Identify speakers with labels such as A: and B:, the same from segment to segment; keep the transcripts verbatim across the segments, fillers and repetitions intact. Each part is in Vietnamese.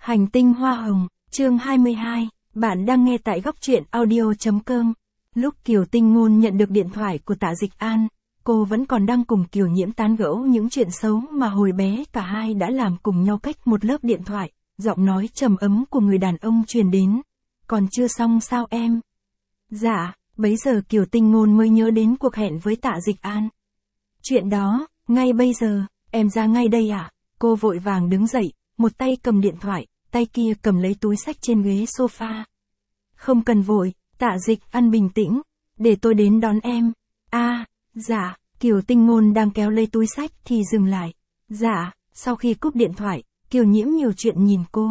A: Hành tinh hoa hồng, chương hai mươi hai, bạn đang nghe tại góc truyện audio chấm com. Lúc Kiều Tinh Ngôn nhận được điện thoại của Tạ Dịch An, cô vẫn còn đang cùng Kiều Nhiễm tán gẫu những chuyện xấu mà hồi bé cả hai đã làm cùng nhau cách một lớp điện thoại, giọng nói trầm ấm của người đàn ông truyền đến. Còn chưa xong sao em? Dạ, bấy giờ Kiều Tinh Ngôn mới nhớ đến cuộc hẹn với Tạ Dịch An. Chuyện đó, ngay bây giờ, em ra ngay đây à? Cô vội vàng đứng dậy, một tay cầm điện thoại, tay kia cầm lấy túi xách trên ghế sofa. Không cần vội, Tạ Dịch An bình tĩnh, để tôi đến đón em. À, dạ, Kiều Tinh Ngôn đang kéo lấy túi xách thì dừng lại. Dạ, sau khi cúp điện thoại, Kiều Nhiễm nhiều chuyện nhìn cô.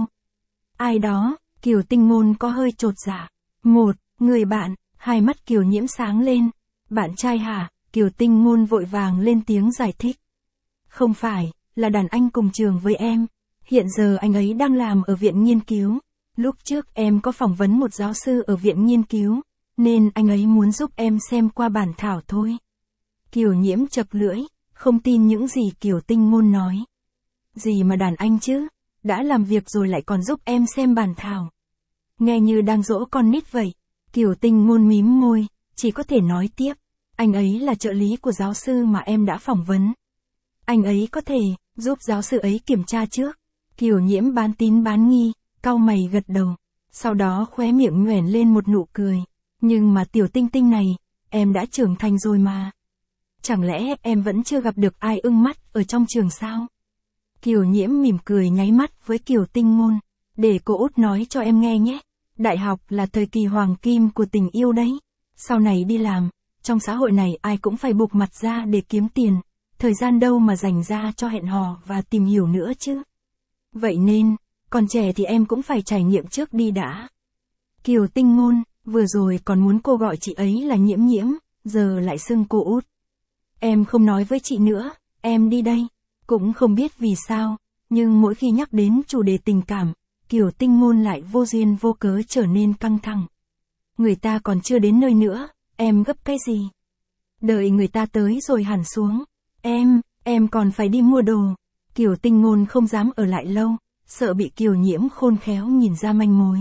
A: Ai đó? Kiều Tinh Ngôn có hơi chột dạ. Một, người bạn, hai mắt Kiều Nhiễm sáng lên. Bạn trai hả? Kiều Tinh Ngôn vội vàng lên tiếng giải thích. Không phải, là đàn anh cùng trường với em. Hiện giờ anh ấy đang làm ở viện nghiên cứu. Lúc trước em có phỏng vấn một giáo sư ở viện nghiên cứu, nên anh ấy muốn giúp em xem qua bản thảo thôi. Kiều Nhiễm chật lưỡi, không tin những gì Kiều Tinh Ngôn nói. Gì mà đàn anh chứ, đã làm việc rồi lại còn giúp em xem bản thảo. Nghe như đang dỗ con nít vậy. Kiều Tinh Ngôn mím môi, chỉ có thể nói tiếp. Anh ấy là trợ lý của giáo sư mà em đã phỏng vấn. Anh ấy có thể giúp giáo sư ấy kiểm tra trước. Kiều Nhiễm bán tín bán nghi, cau mày gật đầu. Sau đó khóe miệng nhoẻn lên một nụ cười. Nhưng mà tiểu tinh tinh này, em đã trưởng thành rồi mà. Chẳng lẽ em vẫn chưa gặp được ai ưng mắt ở trong trường sao? Kiều Nhiễm mỉm cười nháy mắt với Kiều Tinh Ngôn. Để cô út nói cho em nghe nhé. Đại học là thời kỳ hoàng kim của tình yêu đấy. Sau này đi làm, trong xã hội này ai cũng phải buộc mặt ra để kiếm tiền. Thời gian đâu mà dành ra cho hẹn hò và tìm hiểu nữa chứ. Vậy nên, còn trẻ thì em cũng phải trải nghiệm trước đi đã. Kiều Tinh Ngôn, vừa rồi còn muốn cô gọi chị ấy là Nhiễm Nhiễm, giờ lại xưng cô út. Em không nói với chị nữa, em đi đây. Cũng không biết vì sao, nhưng mỗi khi nhắc đến chủ đề tình cảm, Kiều Tinh Ngôn lại vô duyên vô cớ trở nên căng thẳng. Người ta còn chưa đến nơi nữa, em gấp cái gì? Đợi người ta tới rồi hẳn xuống. Em, em còn phải đi mua đồ. Kiều Tinh Ngôn không dám ở lại lâu, sợ bị Kiều Nhiễm khôn khéo nhìn ra manh mối.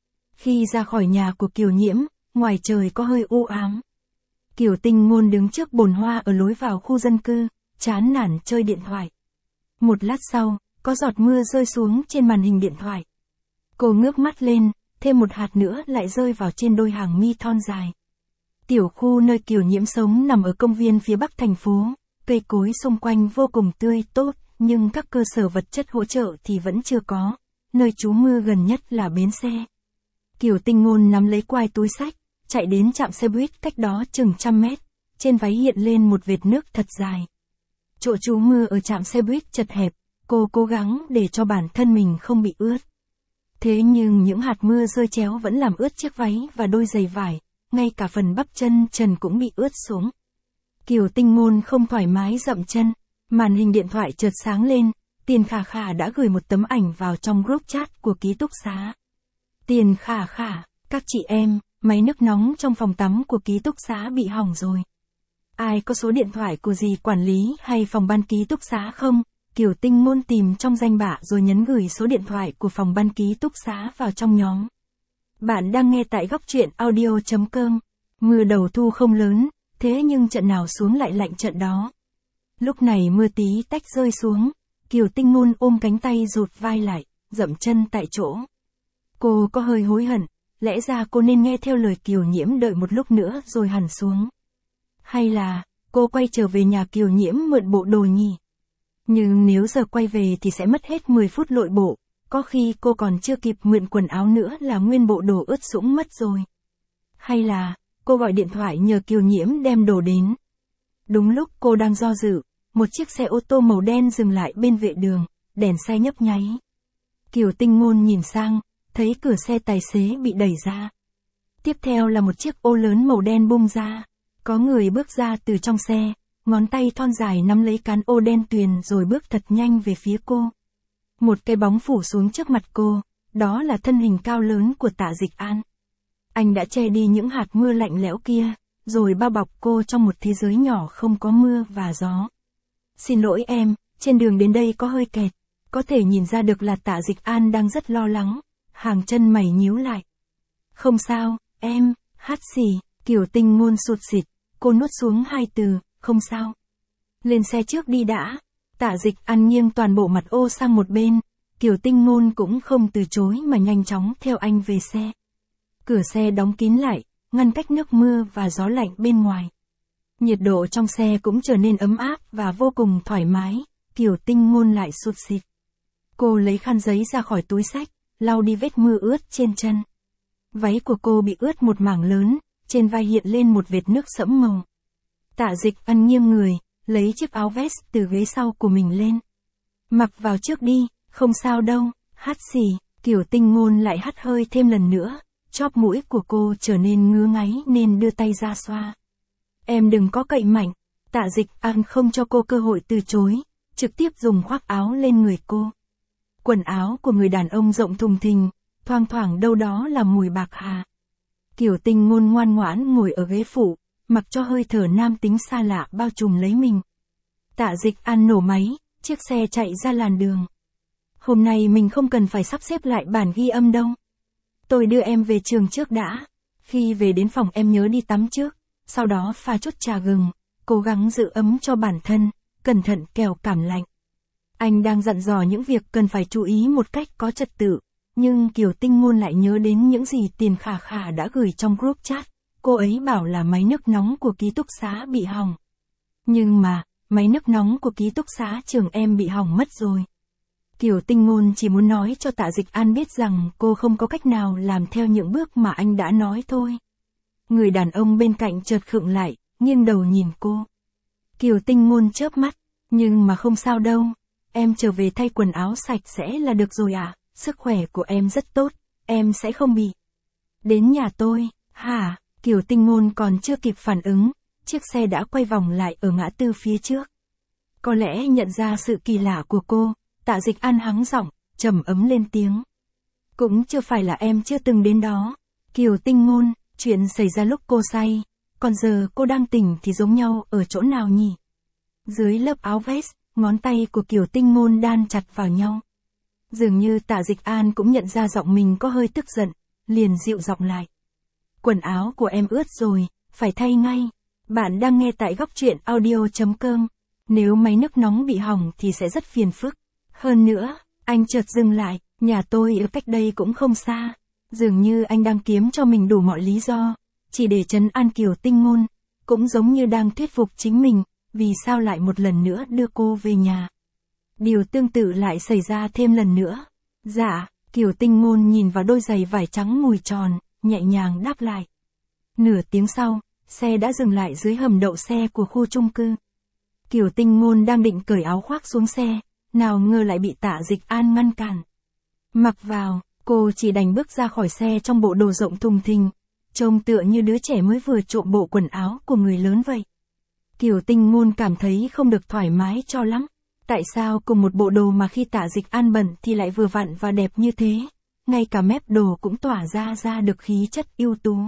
A: Khi ra khỏi nhà của Kiều Nhiễm, ngoài trời có hơi u ám. Kiều Tinh Ngôn đứng trước bồn hoa ở lối vào khu dân cư, chán nản chơi điện thoại. Một lát sau, có giọt mưa rơi xuống trên màn hình điện thoại. Cô ngước mắt lên, thêm một hạt nữa lại rơi vào trên đôi hàng mi thon dài. Tiểu khu nơi Kiều Nhiễm sống nằm ở công viên phía bắc thành phố, cây cối xung quanh vô cùng tươi tốt, nhưng các cơ sở vật chất hỗ trợ thì vẫn chưa có, nơi trú mưa gần nhất là bến xe. Kiều Tinh Ngôn nắm lấy quai túi xách, chạy đến trạm xe buýt cách đó chừng trăm mét, trên váy hiện lên một vệt nước thật dài. Chỗ trú mưa ở trạm xe buýt chật hẹp, cô cố gắng để cho bản thân mình không bị ướt. Thế nhưng những hạt mưa rơi chéo vẫn làm ướt chiếc váy và đôi giày vải, ngay cả phần bắp chân trần cũng bị ướt xuống. Kiều Tinh Ngôn không thoải mái dậm chân, màn hình điện thoại chợt sáng lên, Tiền Khả Khả đã gửi một tấm ảnh vào trong group chat của ký túc xá. Tiền Khả Khả, các chị em, máy nước nóng trong phòng tắm của ký túc xá bị hỏng rồi. Ai có số điện thoại của dì quản lý hay phòng ban ký túc xá không? Kiều Tinh Ngôn tìm trong danh bạ rồi nhấn gửi số điện thoại của phòng ban ký túc xá vào trong nhóm. Bạn đang nghe tại góc truyện audio chấm com. Mưa đầu thu không lớn, thế nhưng trận nào xuống lại lạnh trận đó. Lúc này mưa tí tách rơi xuống, Kiều Tinh Ngôn ôm cánh tay rụt vai lại, dậm chân tại chỗ. Cô có hơi hối hận, lẽ ra cô nên nghe theo lời Kiều Nhiễm đợi một lúc nữa rồi hẳn xuống. Hay là, cô quay trở về nhà Kiều Nhiễm mượn bộ đồ nhỉ? Nhưng nếu giờ quay về thì sẽ mất hết mười phút lội bộ, có khi cô còn chưa kịp mượn quần áo nữa là nguyên bộ đồ ướt sũng mất rồi. Hay là, cô gọi điện thoại nhờ Kiều Nhiễm đem đồ đến. Đúng lúc cô đang do dự, một chiếc xe ô tô màu đen dừng lại bên vệ đường, đèn xe nhấp nháy. Kiều Tinh Ngôn nhìn sang, thấy cửa xe tài xế bị đẩy ra. Tiếp theo là một chiếc ô lớn màu đen bung ra. Có người bước ra từ trong xe, ngón tay thon dài nắm lấy cán ô đen tuyền rồi bước thật nhanh về phía cô. Một cái bóng phủ xuống trước mặt cô, đó là thân hình cao lớn của Tạ Dịch An. Anh đã che đi những hạt mưa lạnh lẽo kia, rồi bao bọc cô trong một thế giới nhỏ không có mưa và gió. Xin lỗi em, trên đường đến đây có hơi kẹt. Có thể nhìn ra được là Tạ Dịch An đang rất lo lắng, hàng chân mày nhíu lại. Không sao, em, hắt xì, Kiều Tinh Ngôn sụt sịt, cô nuốt xuống hai từ, không sao. Lên xe trước đi đã. Tạ Dịch An nghiêng toàn bộ mặt ô sang một bên, Kiều Tinh Ngôn cũng không từ chối mà nhanh chóng theo anh về xe. Cửa xe đóng kín lại, ngăn cách nước mưa và gió lạnh bên ngoài. Nhiệt độ trong xe cũng trở nên ấm áp và vô cùng thoải mái, Kiều Tinh Ngôn lại sụt sịt. Cô lấy khăn giấy ra khỏi túi xách, lau đi vết mưa ướt trên chân. Váy của cô bị ướt một mảng lớn, trên vai hiện lên một vệt nước sẫm màu. Tạ Dịch An nghiêng người, lấy chiếc áo vest từ ghế sau của mình lên. Mặc vào trước đi, không sao đâu, hắt xì, Kiều Tinh Ngôn lại hắt hơi thêm lần nữa, chóp mũi của cô trở nên ngứa ngáy nên đưa tay ra xoa. Em đừng có cậy mạnh, Tạ Dịch An không cho cô cơ hội từ chối, trực tiếp dùng khoác áo lên người cô. Quần áo của người đàn ông rộng thùng thình, thoang thoảng đâu đó là mùi bạc hà. Kiều Tinh Ngôn ngoan ngoãn ngồi ở ghế phụ, mặc cho hơi thở nam tính xa lạ bao trùm lấy mình. Tạ Dịch An nổ máy, chiếc xe chạy ra làn đường. Hôm nay mình không cần phải sắp xếp lại bản ghi âm đâu. Tôi đưa em về trường trước đã. Khi về đến phòng em nhớ đi tắm trước, sau đó pha chút trà gừng, cố gắng giữ ấm cho bản thân, cẩn thận kẻo cảm lạnh. Anh đang dặn dò những việc cần phải chú ý một cách có trật tự, nhưng Kiều Tinh Ngôn lại nhớ đến những gì Tiền Khả Khả đã gửi trong group chat. Cô ấy bảo là máy nước nóng của ký túc xá bị hỏng. Nhưng mà, máy nước nóng của ký túc xá trường em bị hỏng mất rồi. Kiều Tinh Ngôn chỉ muốn nói cho Tạ Dịch An biết rằng cô không có cách nào làm theo những bước mà anh đã nói thôi. Người đàn ông bên cạnh chợt khựng lại, nghiêng đầu nhìn cô. Kiều Tinh Ngôn chớp mắt, nhưng mà không sao đâu, em trở về thay quần áo sạch sẽ là được rồi ạ, à? Sức khỏe của em rất tốt, em sẽ không bị. Đến nhà tôi, hả? Kiều Tinh Ngôn còn chưa kịp phản ứng, chiếc xe đã quay vòng lại ở ngã tư phía trước. Có lẽ nhận ra sự kỳ lạ của cô, Tạ Dịch An hắng giọng, trầm ấm lên tiếng. Cũng chưa phải là em chưa từng đến đó. Kiều Tinh Ngôn, chuyện xảy ra lúc cô say, còn giờ cô đang tỉnh thì giống nhau ở chỗ nào nhỉ? Dưới lớp áo vest, ngón tay của Kiều Tinh Ngôn đan chặt vào nhau. Dường như Tạ Dịch An cũng nhận ra giọng mình có hơi tức giận, liền dịu giọng lại. Quần áo của em ướt rồi, phải thay ngay. Bạn đang nghe tại góc truyện audio chấm com. Nếu máy nước nóng bị hỏng thì sẽ rất phiền phức. Hơn nữa, anh chợt dừng lại, nhà tôi ở cách đây cũng không xa. Dường như anh đang kiếm cho mình đủ mọi lý do, chỉ để trấn an Kiều Tinh Ngôn, cũng giống như đang thuyết phục chính mình, vì sao lại một lần nữa đưa cô về nhà. Điều tương tự lại xảy ra thêm lần nữa. Dạ, Kiều Tinh Ngôn nhìn vào đôi giày vải trắng mùi tròn, nhẹ nhàng đáp lại. Nửa tiếng sau, xe đã dừng lại dưới hầm đậu xe của khu chung cư. Kiều Tinh Ngôn đang định cởi áo khoác xuống xe, nào ngờ lại bị Tạ Dịch An ngăn cản. Mặc vào, cô chỉ đành bước ra khỏi xe trong bộ đồ rộng thùng thình, trông tựa như đứa trẻ mới vừa trộm bộ quần áo của người lớn vậy. Kiều Tinh Ngôn cảm thấy không được thoải mái cho lắm. Tại sao cùng một bộ đồ mà khi Tạ Dịch An bận thì lại vừa vặn và đẹp như thế? Ngay cả mép đồ cũng tỏa ra ra được khí chất ưu tú.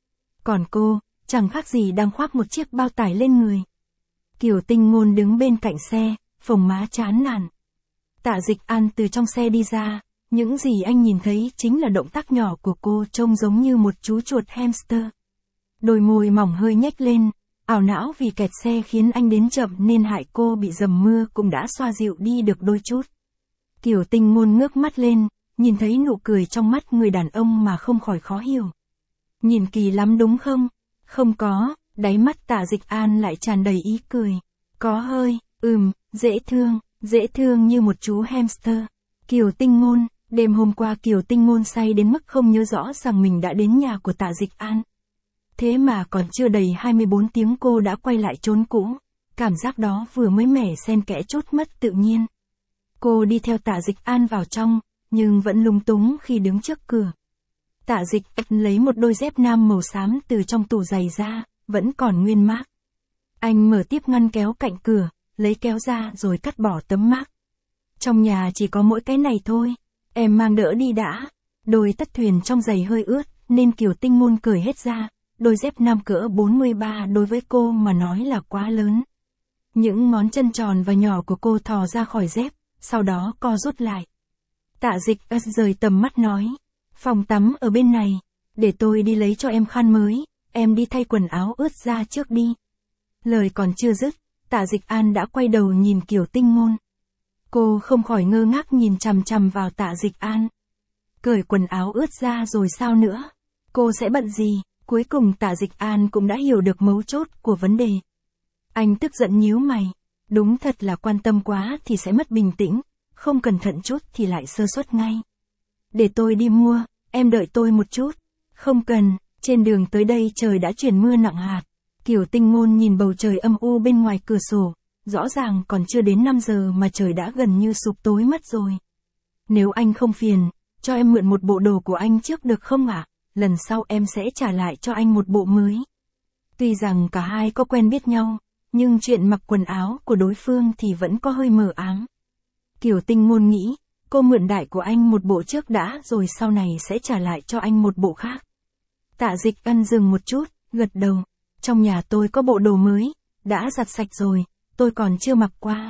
A: Còn cô, chẳng khác gì đang khoác một chiếc bao tải lên người. Kiều Tinh Ngôn đứng bên cạnh xe, phồng má chán nản. Tạ Dịch An từ trong xe đi ra, những gì anh nhìn thấy chính là động tác nhỏ của cô trông giống như một chú chuột hamster. Đôi môi mỏng hơi nhếch lên, ảo não vì kẹt xe khiến anh đến chậm nên hại cô bị dầm mưa cũng đã xoa dịu đi được đôi chút. Kiều Tinh Ngôn ngước mắt lên, nhìn thấy nụ cười trong mắt người đàn ông mà không khỏi khó hiểu. Nhìn kỳ lắm đúng không? Không có, đáy mắt Tạ Dịch An lại tràn đầy ý cười. Có hơi, ừm, dễ thương, dễ thương như một chú hamster. Kiều Tinh Ngôn, đêm hôm qua Kiều Tinh Ngôn say đến mức không nhớ rõ rằng mình đã đến nhà của Tạ Dịch An. Thế mà còn chưa đầy hai mươi bốn tiếng cô đã quay lại chốn cũ. Cảm giác đó vừa mới mẻ xen kẽ chút mất tự nhiên. Cô đi theo Tạ Dịch An vào trong, nhưng vẫn lúng túng khi đứng trước cửa. Tạ Dịch An lấy một đôi dép nam màu xám từ trong tủ giày ra, vẫn còn nguyên mác. Anh mở tiếp ngăn kéo cạnh cửa, lấy kéo ra rồi cắt bỏ tấm mác. Trong nhà chỉ có mỗi cái này thôi, em mang đỡ đi đã. Đôi tất thuyền trong giày hơi ướt, nên Kiều Tinh Ngôn cởi hết ra. Đôi dép nam cỡ bốn mươi ba đối với cô mà nói là quá lớn. Những ngón chân tròn và nhỏ của cô thò ra khỏi dép, sau đó co rút lại. Tạ Dịch Ân rời tầm mắt nói, phòng tắm ở bên này, để tôi đi lấy cho em khăn mới, em đi thay quần áo ướt ra trước đi. Lời còn chưa dứt, Tạ Dịch An đã quay đầu nhìn Kiều Tinh Ngôn. Cô không khỏi ngơ ngác nhìn chằm chằm vào Tạ Dịch An. Cởi quần áo ướt ra rồi sao nữa? Cô sẽ bận gì? Cuối cùng Tạ Dịch An cũng đã hiểu được mấu chốt của vấn đề. Anh tức giận nhíu mày. Đúng thật là quan tâm quá thì sẽ mất bình tĩnh, không cẩn thận chút thì lại sơ suất ngay. Để tôi đi mua, em đợi tôi một chút. Không cần, trên đường tới đây trời đã chuyển mưa nặng hạt. Kiều Tinh Ngôn nhìn bầu trời âm u bên ngoài cửa sổ, rõ ràng còn chưa đến năm giờ mà trời đã gần như sụp tối mất rồi. Nếu anh không phiền, cho em mượn một bộ đồ của anh trước được không ạ? Lần sau em sẽ trả lại cho anh một bộ mới. Tuy rằng cả hai có quen biết nhau, nhưng chuyện mặc quần áo của đối phương thì vẫn có hơi mờ ám. Kiều Tinh Ngôn nghĩ, cô mượn đại của anh một bộ trước đã rồi sau này sẽ trả lại cho anh một bộ khác. Tạ Dịch Ân dừng một chút, gật đầu. Trong nhà tôi có bộ đồ mới, đã giặt sạch rồi, tôi còn chưa mặc qua.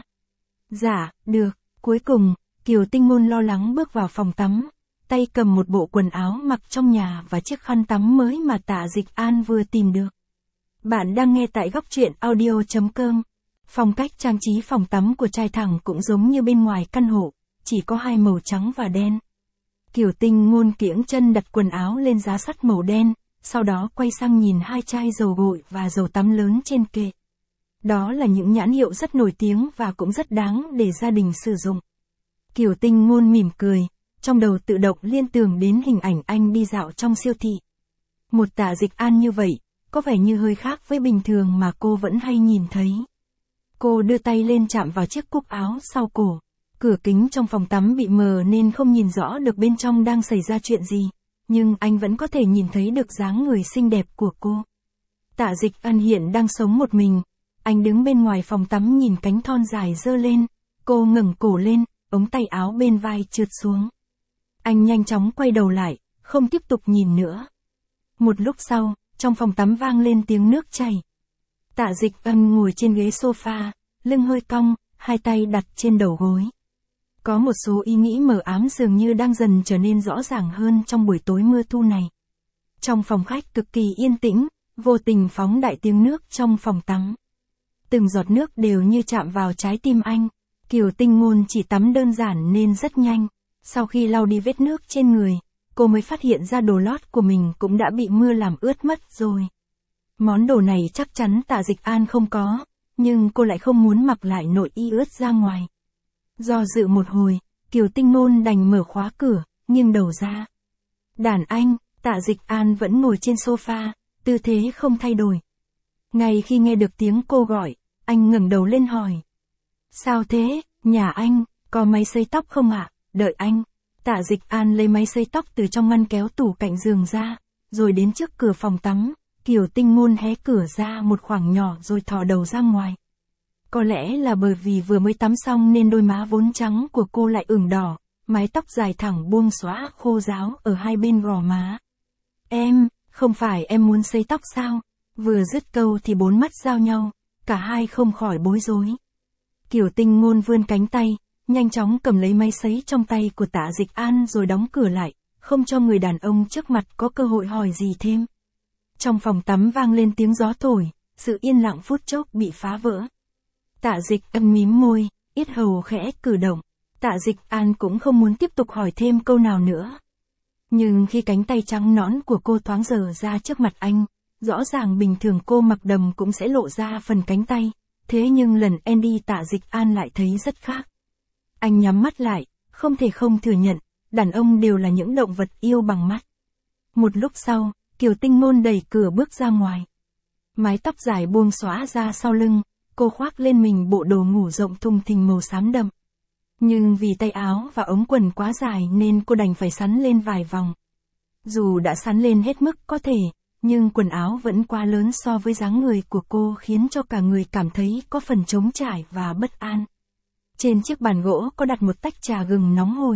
A: Dạ, được. Cuối cùng, Kiều Tinh Ngôn lo lắng bước vào phòng tắm, tay cầm một bộ quần áo mặc trong nhà và chiếc khăn tắm mới mà Tạ Dịch An vừa tìm được. Bạn đang nghe tại góc truyện audio chấm com. Phong cách trang trí phòng tắm của trai thẳng cũng giống như bên ngoài căn hộ, chỉ có hai màu trắng và đen. Kiều Tinh Ngôn kiễng chân đặt quần áo lên giá sắt màu đen, sau đó quay sang nhìn hai chai dầu gội và dầu tắm lớn trên kệ. Đó là những nhãn hiệu rất nổi tiếng và cũng rất đáng để gia đình sử dụng. Kiều Tinh Ngôn mỉm cười, trong đầu tự động liên tưởng đến hình ảnh anh đi dạo trong siêu thị. Một Tạ Dịch An như vậy, có vẻ như hơi khác với bình thường mà cô vẫn hay nhìn thấy. Cô đưa tay lên chạm vào chiếc cúc áo sau cổ. Cửa kính trong phòng tắm bị mờ nên không nhìn rõ được bên trong đang xảy ra chuyện gì, nhưng anh vẫn có thể nhìn thấy được dáng người xinh đẹp của cô. Tạ Dịch An hiện đang sống một mình, anh đứng bên ngoài phòng tắm nhìn cánh thon dài giơ lên, cô ngẩng cổ lên, ống tay áo bên vai trượt xuống. Anh nhanh chóng quay đầu lại, không tiếp tục nhìn nữa. Một lúc sau, trong phòng tắm vang lên tiếng nước chảy. Tạ Dịch Ân ngồi trên ghế sofa, lưng hơi cong, hai tay đặt trên đầu gối. Có một số ý nghĩ mờ ám dường như đang dần trở nên rõ ràng hơn trong buổi tối mưa thu này. Trong phòng khách cực kỳ yên tĩnh, vô tình phóng đại tiếng nước trong phòng tắm. Từng giọt nước đều như chạm vào trái tim anh. Kiều Tinh Ngôn chỉ tắm đơn giản nên rất nhanh. Sau khi lau đi vết nước trên người, cô mới phát hiện ra đồ lót của mình cũng đã bị mưa làm ướt mất rồi. Món đồ này chắc chắn Tạ Dịch An không có, nhưng cô lại không muốn mặc lại nội y ướt ra ngoài. Do dự một hồi, Kiều Tinh Ngôn đành mở khóa cửa, nghiêng đầu ra. Đàn anh, Tạ Dịch An vẫn ngồi trên sofa, tư thế không thay đổi. Ngay khi nghe được tiếng cô gọi, anh ngẩng đầu lên hỏi. Sao thế, nhà anh, có máy sấy tóc không ạ? Đợi anh. Tạ Dịch An lấy máy sấy tóc từ trong ngăn kéo tủ cạnh giường ra, rồi đến trước cửa phòng tắm. Kiều Tinh Ngôn hé cửa ra một khoảng nhỏ rồi thò đầu ra ngoài. Có lẽ là bởi vì vừa mới tắm xong nên đôi má vốn trắng của cô lại ửng đỏ, mái tóc dài thẳng buông xõa khô ráo ở hai bên gò má. Em, không phải em muốn sấy tóc sao? Vừa dứt câu thì bốn mắt giao nhau, cả hai không khỏi bối rối. Kiều Tinh Ngôn vươn cánh tay, nhanh chóng cầm lấy máy sấy trong tay của Tạ Dịch An rồi đóng cửa lại, không cho người đàn ông trước mặt có cơ hội hỏi gì thêm. Trong phòng tắm vang lên tiếng gió thổi, sự yên lặng phút chốc bị phá vỡ. Tạ Dịch An mím môi, yết hầu khẽ cử động. Tạ Dịch An cũng không muốn tiếp tục hỏi thêm câu nào nữa. Nhưng khi cánh tay trắng nõn của cô thoáng dở ra trước mặt anh, rõ ràng bình thường cô mặc đầm cũng sẽ lộ ra phần cánh tay, thế nhưng lần Andy Tạ Dịch An lại thấy rất khác. Anh nhắm mắt lại, không thể không thừa nhận, đàn ông đều là những động vật yêu bằng mắt. Một lúc sau, Kiều Tinh Ngôn đẩy cửa bước ra ngoài. Mái tóc dài buông xõa ra sau lưng, cô khoác lên mình bộ đồ ngủ rộng thùng thình màu xám đậm. Nhưng vì tay áo và ống quần quá dài nên cô đành phải xắn lên vài vòng. Dù đã xắn lên hết mức có thể, nhưng quần áo vẫn quá lớn so với dáng người của cô khiến cho cả người cảm thấy có phần trống trải và bất an. Trên chiếc bàn gỗ có đặt một tách trà gừng nóng hổi.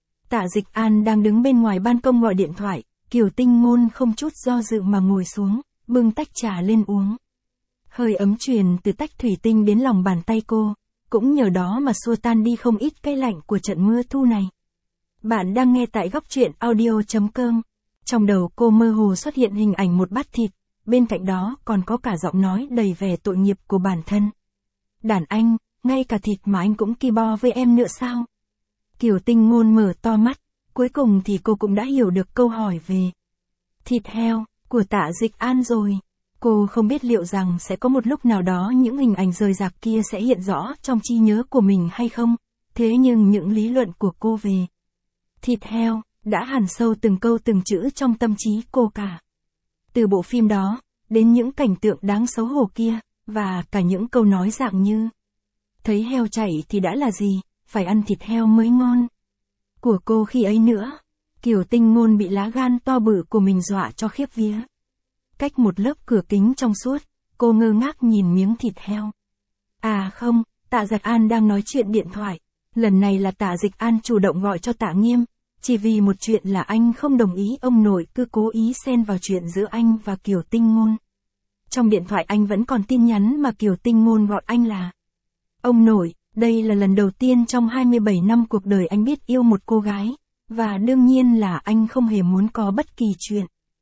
A: Tạ Dịch An đang đứng bên ngoài ban công gọi điện thoại, Kiều Tinh Ngôn không chút do dự mà ngồi xuống, bưng tách trà lên uống. Hơi ấm truyền từ tách thủy tinh đến lòng bàn tay cô, cũng nhờ đó mà xua tan đi không ít cái lạnh của trận mưa thu này. Bạn đang nghe tại góc truyện audio.com. Trong đầu cô mơ hồ xuất hiện hình ảnh một bát thịt, bên cạnh đó còn có cả giọng nói đầy vẻ tội nghiệp của bản thân. Đàn anh, ngay cả thịt mà anh cũng ki bo với em nữa sao? Kiều Tinh Ngôn mở to mắt, cuối cùng thì cô cũng đã hiểu được câu hỏi về thịt heo của Tạ Dịch An rồi. Cô không biết liệu rằng sẽ có một lúc nào đó những hình ảnh rời rạc kia sẽ hiện rõ trong trí nhớ của mình hay không, thế nhưng những lý luận của cô về thịt heo đã hằn sâu từng câu từng chữ trong tâm trí cô cả. Từ bộ phim đó, đến những cảnh tượng đáng xấu hổ kia, và cả những câu nói dạng như thấy heo chạy thì đã là gì, phải ăn thịt heo mới ngon. Của cô khi ấy nữa, Kiều Tinh Ngôn bị lá gan to bự của mình dọa cho khiếp vía. Cách một lớp cửa kính trong suốt, cô ngơ ngác nhìn miếng thịt heo. À không, Tạ Dịch An đang nói chuyện điện thoại. Lần này là Tạ Dịch An chủ động gọi cho Tạ Nghiêm, chỉ vì một chuyện là anh không đồng ý ông nội cứ cố ý xen vào chuyện giữa anh và Kiều Tinh Ngôn. Trong điện thoại anh vẫn còn tin nhắn mà Kiều Tinh Ngôn gọi anh là ông nội. Đây là lần đầu tiên trong hai mươi bảy năm cuộc đời anh biết yêu một cô gái, và đương nhiên là anh không hề muốn có bất kỳ chuyện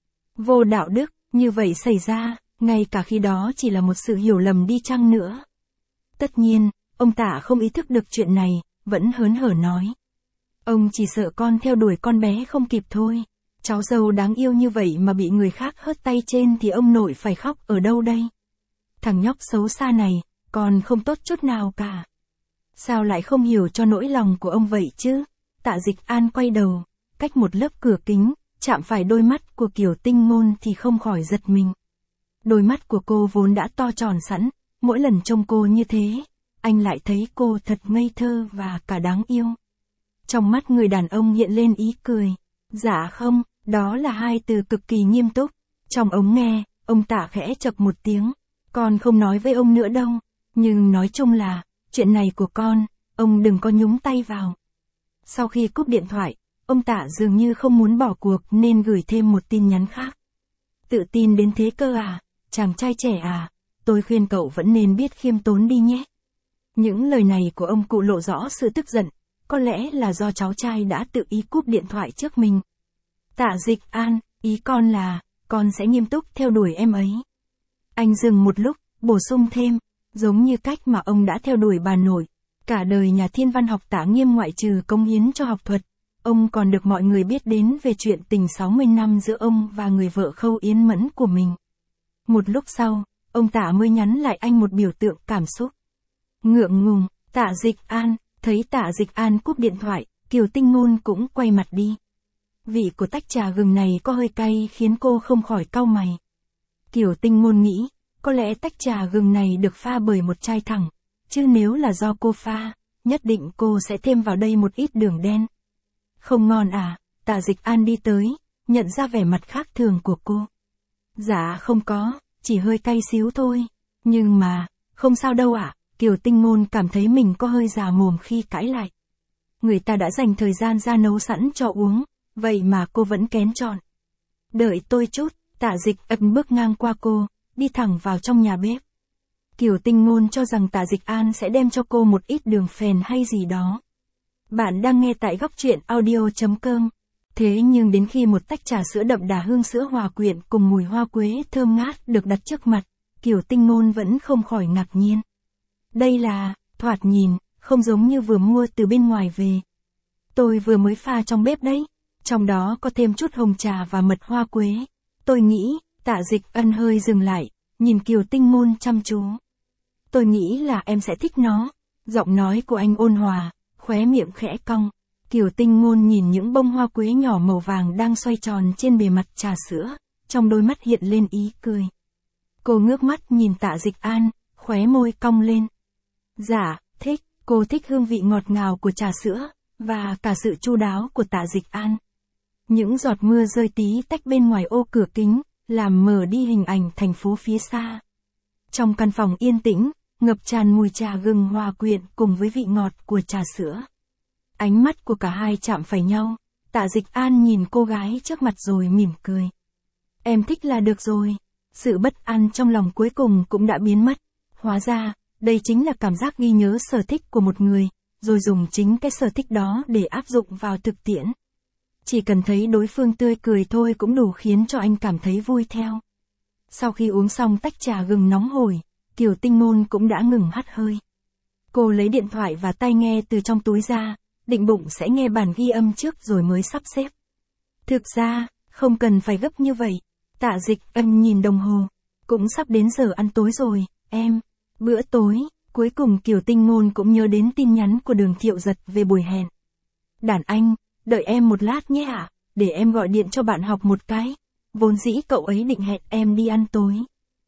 A: vô đạo đức như vậy xảy ra, ngay cả khi đó chỉ là một sự hiểu lầm đi chăng nữa. Tất nhiên, ông Tạ không ý thức được chuyện này, vẫn hớn hở nói. Ông chỉ sợ con theo đuổi con bé không kịp thôi. Cháu dâu đáng yêu như vậy mà bị người khác hớt tay trên thì ông nội phải khóc ở đâu đây? Thằng nhóc xấu xa này, con không tốt chút nào cả. Sao lại không hiểu cho nỗi lòng của ông vậy chứ? Tạ Dịch An quay đầu, cách một lớp cửa kính, chạm phải đôi mắt của Kiều Tinh Ngôn thì không khỏi giật mình. Đôi mắt của cô vốn đã to tròn sẵn, mỗi lần trông cô như thế, anh lại thấy cô thật ngây thơ và cả đáng yêu. Trong mắt người đàn ông hiện lên ý cười. Dạ không, đó là hai từ cực kỳ nghiêm túc. Trong ống nghe, ông Tạ khẽ chậc một tiếng. Con không nói với ông nữa đâu, nhưng nói chung là, chuyện này của con, ông đừng có nhúng tay vào. Sau khi cúp điện thoại, ông Tạ dường như không muốn bỏ cuộc nên gửi thêm một tin nhắn khác. Tự tin đến thế cơ à, chàng trai trẻ à, tôi khuyên cậu vẫn nên biết khiêm tốn đi nhé. Những lời này của ông cụ lộ rõ sự tức giận, có lẽ là do cháu trai đã tự ý cúp điện thoại trước mình. Tạ Dịch An, ý con là, con sẽ nghiêm túc theo đuổi em ấy. Anh dừng một lúc, bổ sung thêm, giống như cách mà ông đã theo đuổi bà nội. Cả đời nhà thiên văn học Tạ Nghiêm ngoại trừ cống hiến cho học thuật, ông còn được mọi người biết đến về chuyện tình sáu mươi năm giữa ông và người vợ Khâu Yến Mẫn của mình. Một lúc sau, ông Tạ mới nhắn lại anh một biểu tượng cảm xúc. Ngượng ngùng, Tạ Dịch An, thấy Tạ Dịch An cúp điện thoại, Kiều Tinh Ngôn cũng quay mặt đi. Vị của tách trà gừng này có hơi cay khiến cô không khỏi cau mày. Kiều Tinh Ngôn nghĩ, có lẽ tách trà gừng này được pha bởi một chai thẳng, chứ nếu là do cô pha, nhất định cô sẽ thêm vào đây một ít đường đen. Không ngon à? Tạ Dịch An đi tới, nhận ra vẻ mặt khác thường của cô. Dạ không có, chỉ hơi cay xíu thôi. Nhưng mà, không sao đâu ạ. À? Kiều Tinh Ngôn cảm thấy mình có hơi già mồm khi cãi lại. Người ta đã dành thời gian ra nấu sẵn cho uống, vậy mà cô vẫn kén chọn. Đợi tôi chút, Tạ Dịch Ân bước ngang qua cô, đi thẳng vào trong nhà bếp. Kiều Tinh Ngôn cho rằng Tạ Dịch An sẽ đem cho cô một ít đường phèn hay gì đó. Bạn đang nghe tại góc truyện audio.com. Thế nhưng đến khi một tách trà sữa đậm đà hương sữa hòa quyện cùng mùi hoa quế thơm ngát được đặt trước mặt, Kiều Tinh Ngôn vẫn không khỏi ngạc nhiên. Đây là, thoạt nhìn, không giống như vừa mua từ bên ngoài về. Tôi vừa mới pha trong bếp đấy, trong đó có thêm chút hồng trà và mật hoa quế. Tôi nghĩ, Tạ Dịch Ân hơi dừng lại, nhìn Kiều Tinh Ngôn chăm chú. Tôi nghĩ là em sẽ thích nó. Giọng nói của anh ôn hòa, khóe miệng khẽ cong. Kiều Tinh Ngôn nhìn những bông hoa quế nhỏ màu vàng đang xoay tròn trên bề mặt trà sữa, trong đôi mắt hiện lên ý cười. Cô ngước mắt nhìn Tạ Dịch An, khóe môi cong lên. Dạ, thích, cô thích hương vị ngọt ngào của trà sữa, và cả sự chu đáo của Tạ Dịch An. Những giọt mưa rơi tí tách bên ngoài ô cửa kính, làm mờ đi hình ảnh thành phố phía xa. Trong căn phòng yên tĩnh, ngập tràn mùi trà gừng hòa quyện cùng với vị ngọt của trà sữa. Ánh mắt của cả hai chạm phải nhau, Tạ Dịch An nhìn cô gái trước mặt rồi mỉm cười. Em thích là được rồi. Sự bất an trong lòng cuối cùng cũng đã biến mất. Hóa ra, đây chính là cảm giác ghi nhớ sở thích của một người, rồi dùng chính cái sở thích đó để áp dụng vào thực tiễn. Chỉ cần thấy đối phương tươi cười thôi cũng đủ khiến cho anh cảm thấy vui theo. Sau khi uống xong tách trà gừng nóng hổi, Kiều Tinh Ngôn cũng đã ngừng hắt hơi. Cô lấy điện thoại và tai nghe từ trong túi ra, định bụng sẽ nghe bản ghi âm trước rồi mới sắp xếp. Thực ra, không cần phải gấp như vậy. Tạ Dịch Ân nhìn đồng hồ. Cũng sắp đến giờ ăn tối rồi, em. Bữa tối, cuối cùng Kiều Tinh Ngôn cũng nhớ đến tin nhắn của Đường Thiệu Giật về buổi hẹn. Đàn anh, đợi em một lát nhé ạ, để em gọi điện cho bạn học một cái. Vốn dĩ cậu ấy định hẹn em đi ăn tối.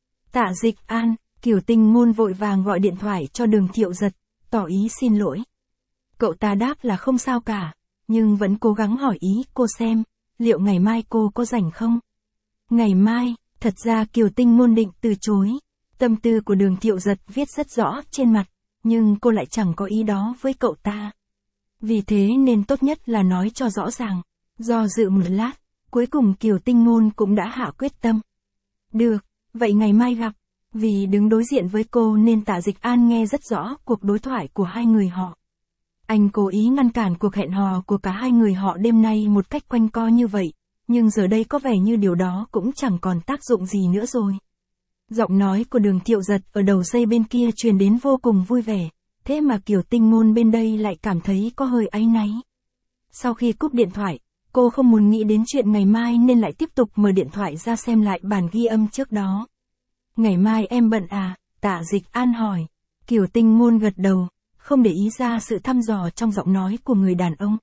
A: Tạ Dịch An, Kiều Tinh Ngôn vội vàng gọi điện thoại cho Đường Thiệu Giật, tỏ ý xin lỗi. Cậu ta đáp là không sao cả, nhưng vẫn cố gắng hỏi ý cô xem, liệu ngày mai cô có rảnh không? Ngày mai, thật ra Kiều Tinh Ngôn định từ chối. Tâm tư của Đường Thiệu Giật viết rất rõ trên mặt, nhưng cô lại chẳng có ý đó với cậu ta. Vì thế nên tốt nhất là nói cho rõ ràng. Do dự một lát, cuối cùng Kiều Tinh Ngôn cũng đã hạ quyết tâm. Được, vậy ngày mai gặp. Vì đứng đối diện với cô nên Tạ Dịch An nghe rất rõ cuộc đối thoại của hai người họ. Anh cố ý ngăn cản cuộc hẹn hò của cả hai người họ đêm nay một cách quanh co như vậy, nhưng giờ đây có vẻ như điều đó cũng chẳng còn tác dụng gì nữa rồi. Giọng nói của Đường Thiệu Giật ở đầu dây bên kia truyền đến vô cùng vui vẻ, thế mà Kiều Tinh Ngôn bên đây lại cảm thấy có hơi áy náy. Sau khi cúp điện thoại, cô không muốn nghĩ đến chuyện ngày mai nên lại tiếp tục mở điện thoại ra xem lại bản ghi âm trước đó. Ngày mai em bận à? Tạ Dịch An hỏi. Kiều Tinh Ngôn gật đầu, không để ý ra sự thăm dò trong giọng nói của người đàn ông.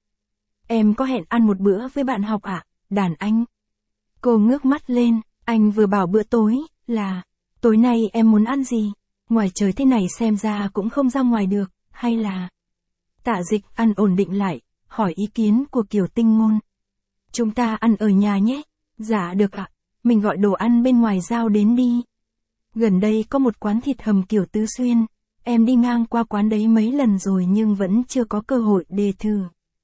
A: Em có hẹn ăn một bữa với bạn học ạ, à? Đàn anh. Cô ngước mắt lên, anh vừa bảo bữa tối, là, tối nay em muốn ăn gì? Ngoài trời thế này xem ra cũng không ra ngoài được, hay là... Tạ Dịch An ổn định lại, hỏi ý kiến của Kiều Tinh Ngôn. Chúng ta ăn ở nhà nhé. Dạ được ạ, mình gọi đồ ăn bên ngoài giao đến đi. Gần đây có một quán thịt hầm kiểu Tứ Xuyên, em đi ngang qua quán đấy mấy lần rồi nhưng vẫn chưa có cơ hội để thử.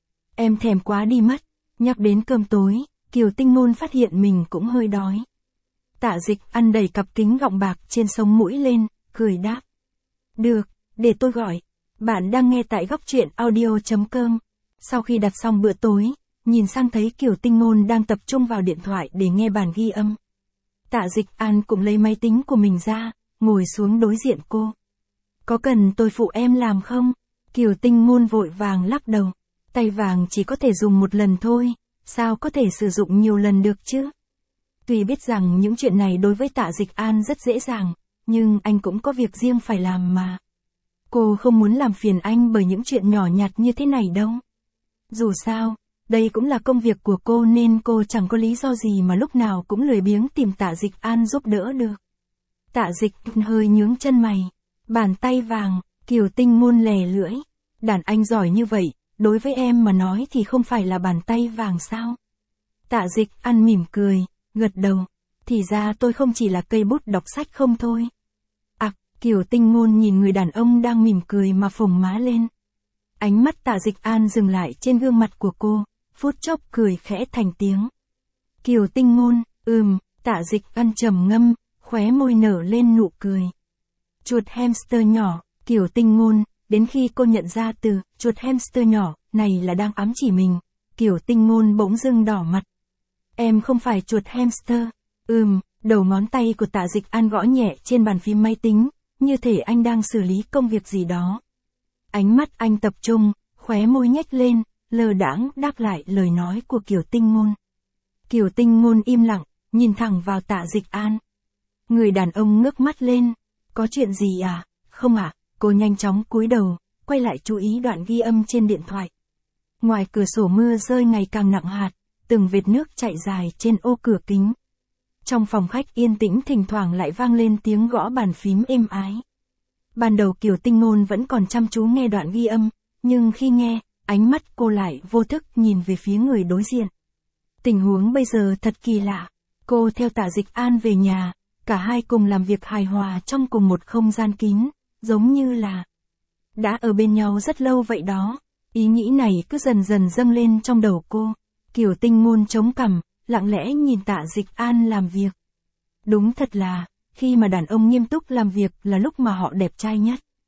A: Em thèm quá đi mất. Nhắc đến cơm tối, Kiều Tinh Ngôn phát hiện mình cũng hơi đói. Tạ Dịch An đẩy cặp kính gọng bạc trên sống mũi lên, cười đáp. Được, để tôi gọi. Bạn đang nghe tại góc truyện audio.com. Sau khi đặt xong bữa tối, nhìn sang thấy Kiều Tinh Ngôn đang tập trung vào điện thoại để nghe bản ghi âm. Tạ Dịch An cũng lấy máy tính của mình ra, ngồi xuống đối diện cô. Có cần tôi phụ em làm không? Kiều Tinh Ngôn vội vàng lắc đầu. Tay vàng chỉ có thể dùng một lần thôi, sao có thể sử dụng nhiều lần được chứ? Tuy biết rằng những chuyện này đối với Tạ Dịch An rất dễ dàng, nhưng anh cũng có việc riêng phải làm mà. Cô không muốn làm phiền anh bởi những chuyện nhỏ nhặt như thế này đâu. Dù sao, đây cũng là công việc của cô nên cô chẳng có lý do gì mà lúc nào cũng lười biếng tìm Tạ Dịch An giúp đỡ được. Tạ Dịch hơi nhướng chân mày. Bàn tay vàng, Kiều Tinh Ngôn lè lưỡi. Đàn anh giỏi như vậy, đối với em mà nói thì không phải là bàn tay vàng sao? Tạ Dịch An mỉm cười, gật đầu. Thì ra tôi không chỉ là cây bút đọc sách không thôi. À, Kiều Tinh Ngôn nhìn người đàn ông đang mỉm cười mà phồng má lên. Ánh mắt Tạ Dịch An dừng lại trên gương mặt của cô, phút chốc cười khẽ thành tiếng. Kiều Tinh Ngôn, ừm, Tạ Dịch An trầm ngâm, khóe môi nở lên nụ cười. Chuột hamster nhỏ, Kiều Tinh Ngôn, đến khi cô nhận ra từ chuột hamster nhỏ này là đang ám chỉ mình, Kiều Tinh Ngôn bỗng dưng đỏ mặt. Em không phải chuột hamster. Ừm, đầu ngón tay của Tạ Dịch An gõ nhẹ trên bàn phím máy tính, như thể anh đang xử lý công việc gì đó. Ánh mắt anh tập trung, khóe môi nhếch lên, lơ đãng đáp lại lời nói của Kiều Tinh Ngôn. Kiều Tinh Ngôn im lặng, nhìn thẳng vào Tạ Dịch An. Người đàn ông ngước mắt lên. Có chuyện gì à? Không ạ. À? Cô nhanh chóng cúi đầu, quay lại chú ý đoạn ghi âm trên điện thoại. Ngoài cửa sổ mưa rơi ngày càng nặng hạt, từng vệt nước chảy dài trên ô cửa kính. Trong phòng khách yên tĩnh thỉnh thoảng lại vang lên tiếng gõ bàn phím êm ái. Ban đầu Kiều Tinh Ngôn vẫn còn chăm chú nghe đoạn ghi âm, nhưng khi nghe, ánh mắt cô lại vô thức nhìn về phía người đối diện. Tình huống bây giờ thật kỳ lạ. Cô theo Tạ Dịch An về nhà, cả hai cùng làm việc hài hòa trong cùng một không gian kín, giống như là đã ở bên nhau rất lâu vậy đó. Ý nghĩ này cứ dần dần dâng lên trong đầu cô. Kiều Tinh Ngôn chống cằm, lặng lẽ nhìn Tạ Dịch An làm việc. Đúng thật là, khi mà đàn ông nghiêm túc làm việc là lúc mà họ đẹp trai nhất.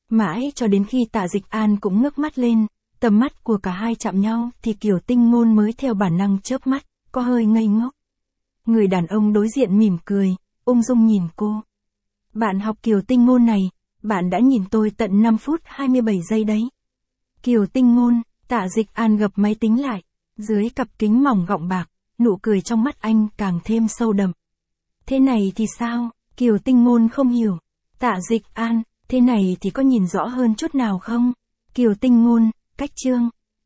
A: Mãi cho đến khi Tạ Dịch An cũng ngước mắt lên, tầm mắt của cả hai chạm nhau thì Kiều Tinh Ngôn mới theo bản năng chớp mắt, có hơi ngây ngốc. Người đàn ông đối diện mỉm cười, ung dung nhìn cô. Bạn học Kiều Tinh Ngôn này, bạn đã nhìn tôi tận năm phút hai mươi bảy giây đấy. Kiều Tinh Ngôn, Tạ Dịch An gập máy tính lại, dưới cặp kính mỏng gọng bạc, nụ cười trong mắt anh càng thêm sâu đậm. Thế này thì sao? Kiều Tinh Ngôn không hiểu. Tạ Dịch An, thế này thì có nhìn rõ hơn chút nào không? Kiều Tinh Ngôn, cách chương.